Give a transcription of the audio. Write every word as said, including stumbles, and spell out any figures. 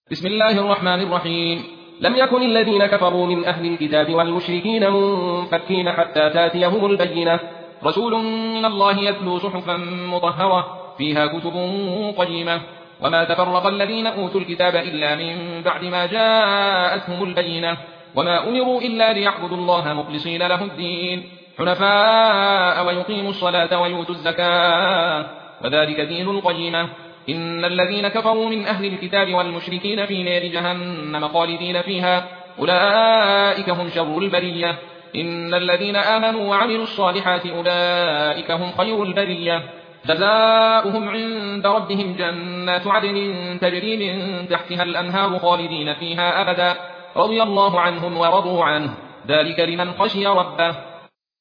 بسم الله الرحمن الرحيم. لم يكن الذين كفروا من أهل الكتاب والمشركين منفكين حتى تاتيهم البينة، رسول من الله يتلو صحفا مطهرة فيها كتب قيمة. وما تفرق الذين أوتوا الكتاب إلا من بعد ما جاءتهم البينة، وما أمروا إلا ليعبدوا الله مخلصين له الدين حنفاء ويقيموا الصلاة ويؤتوا الزكاة وذلك دين القيمة. إن الذين كفروا من أهل الكتاب والمشركين في نار جهنم خالدين فيها أولئك هم شر البرية. إن الذين آمنوا وعملوا الصالحات أولئك هم خير البرية، جزاؤهم عند ربهم جنات عدن تجري من تحتها الأنهار خالدين فيها أبدا، رضي الله عنهم ورضوا عنه، ذلك لمن خشي ربه.